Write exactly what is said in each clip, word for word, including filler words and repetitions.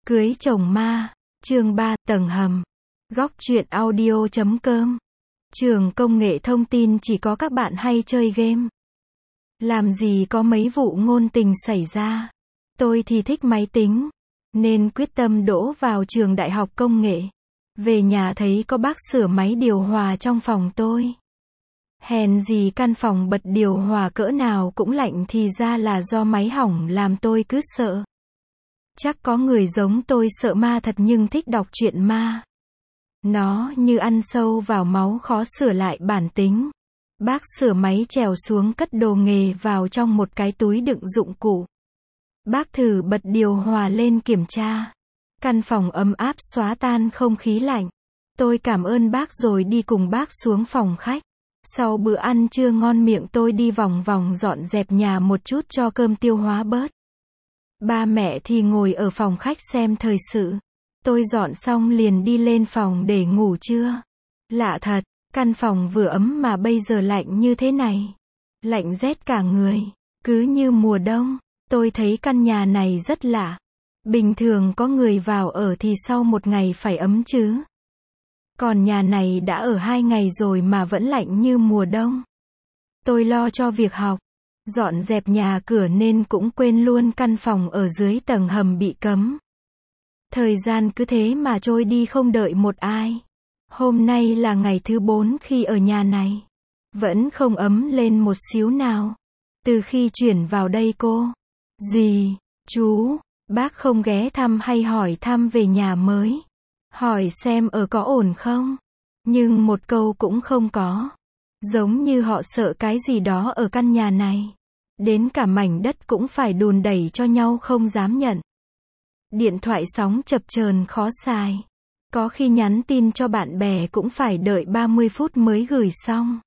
Cưới chồng ma, chương ba, tầng hầm. Góc truyện audio chấm com. Trường công nghệ thông tin chỉ có các bạn hay chơi game. Làm gì có mấy vụ ngôn tình xảy ra. Tôi thì thích máy tính, nên quyết tâm đỗ vào trường đại học công nghệ. Về nhà thấy có bác sửa máy điều hòa trong phòng tôi. Hèn gì căn phòng bật điều hòa cỡ nào cũng lạnh, thì ra là do máy hỏng làm tôi cứ sợ. Chắc có người giống tôi sợ ma thật nhưng thích đọc truyện ma. Nó như ăn sâu vào máu, khó sửa lại bản tính. Bác sửa máy trèo xuống cất đồ nghề vào trong một cái túi đựng dụng cụ. Bác thử bật điều hòa lên kiểm tra. Căn phòng ấm áp xóa tan không khí lạnh. Tôi cảm ơn bác rồi đi cùng bác xuống phòng khách. Sau bữa ăn trưa ngon miệng, tôi đi vòng vòng dọn dẹp nhà một chút cho cơm tiêu hóa bớt. Ba mẹ thì ngồi ở phòng khách xem thời sự. Tôi dọn xong liền đi lên phòng để ngủ trưa. Lạ thật, căn phòng vừa ấm mà bây giờ lạnh như thế này. Lạnh rét cả người, cứ như mùa đông. Tôi thấy căn nhà này rất lạ. Bình thường có người vào ở thì sau một ngày phải ấm chứ. Còn nhà này đã ở hai ngày rồi mà vẫn lạnh như mùa đông. Tôi lo cho việc học, dọn dẹp nhà cửa nên cũng quên luôn căn phòng ở dưới tầng hầm bị cấm. Thời gian cứ thế mà trôi đi không đợi một ai. Hôm nay là ngày thứ bốn khi ở nhà này. Vẫn không ấm lên một xíu nào. Từ khi chuyển vào đây cô, dì, chú, bác không ghé thăm hay hỏi thăm về nhà mới. Hỏi xem ở có ổn không. Nhưng một câu cũng không có. Giống như họ sợ cái gì đó ở căn nhà này. Đến cả mảnh đất cũng phải đùn đẩy cho nhau không dám nhận. Điện thoại sóng chập chờn khó xài. Có khi nhắn tin cho bạn bè cũng phải đợi ba mươi phút mới gửi xong.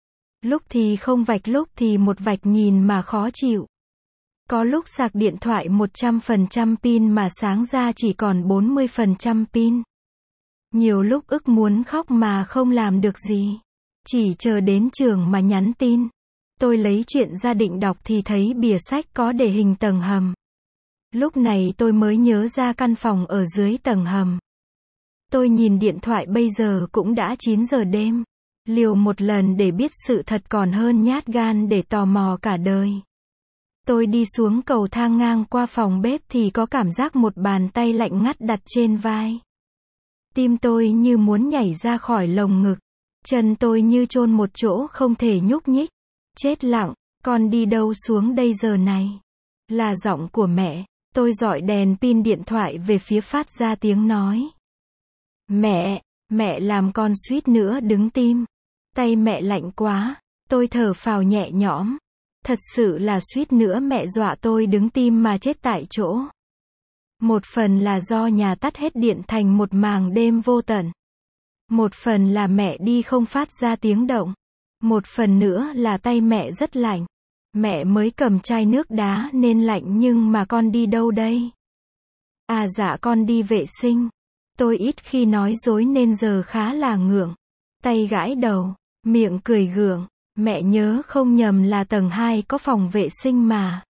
Lúc thì không vạch, lúc thì một vạch, nhìn mà khó chịu. Có lúc sạc điện thoại một trăm phần trăm pin mà sáng ra chỉ còn bốn mươi phần trăm pin. Nhiều lúc ức muốn khóc mà không làm được gì. Chỉ chờ đến trường mà nhắn tin. Tôi lấy chuyện ra định đọc thì thấy bìa sách có để hình tầng hầm. Lúc này tôi mới nhớ ra căn phòng ở dưới tầng hầm. Tôi nhìn điện thoại, bây giờ cũng đã chín giờ đêm. Liều một lần để biết sự thật còn hơn nhát gan để tò mò cả đời. Tôi đi xuống cầu thang ngang qua phòng bếp thì có cảm giác một bàn tay lạnh ngắt đặt trên vai. Tim tôi như muốn nhảy ra khỏi lồng ngực. Chân tôi như chôn một chỗ không thể nhúc nhích. Chết lặng, con đi đâu xuống đây giờ này? Là giọng của mẹ. Tôi dọi đèn pin điện thoại về phía phát ra tiếng nói. Mẹ, mẹ làm con suýt nữa đứng tim. Tay mẹ lạnh quá. Tôi thở phào nhẹ nhõm. Thật sự là suýt nữa mẹ dọa tôi đứng tim mà chết tại chỗ. Một phần là do nhà tắt hết điện thành một màng đêm vô tận. Một phần là mẹ đi không phát ra tiếng động. Một phần nữa là tay mẹ rất lạnh. Mẹ mới cầm chai nước đá nên lạnh, nhưng mà con đi đâu đây? À dạ con đi vệ sinh. Tôi ít khi nói dối nên giờ khá là ngượng. Tay gãi đầu, miệng cười gượng. Mẹ nhớ không nhầm là tầng hai có phòng vệ sinh mà.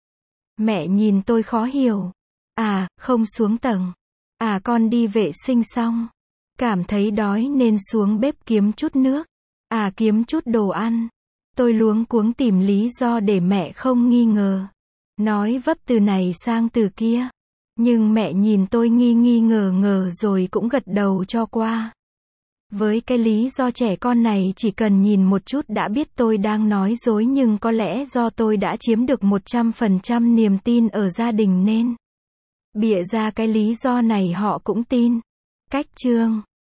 Mẹ nhìn tôi khó hiểu. À, không xuống tầng. À con đi vệ sinh xong. Cảm thấy đói nên xuống bếp kiếm chút nước. À kiếm chút đồ ăn. Tôi luống cuống tìm lý do để mẹ không nghi ngờ. Nói vấp từ này sang từ kia. Nhưng mẹ nhìn tôi nghi nghi ngờ ngờ rồi cũng gật đầu cho qua. Với cái lý do trẻ con này chỉ cần nhìn một chút đã biết tôi đang nói dối, nhưng có lẽ do tôi đã chiếm được một trăm phần trăm niềm tin ở gia đình nên bịa ra cái lý do này họ cũng tin. Cách chương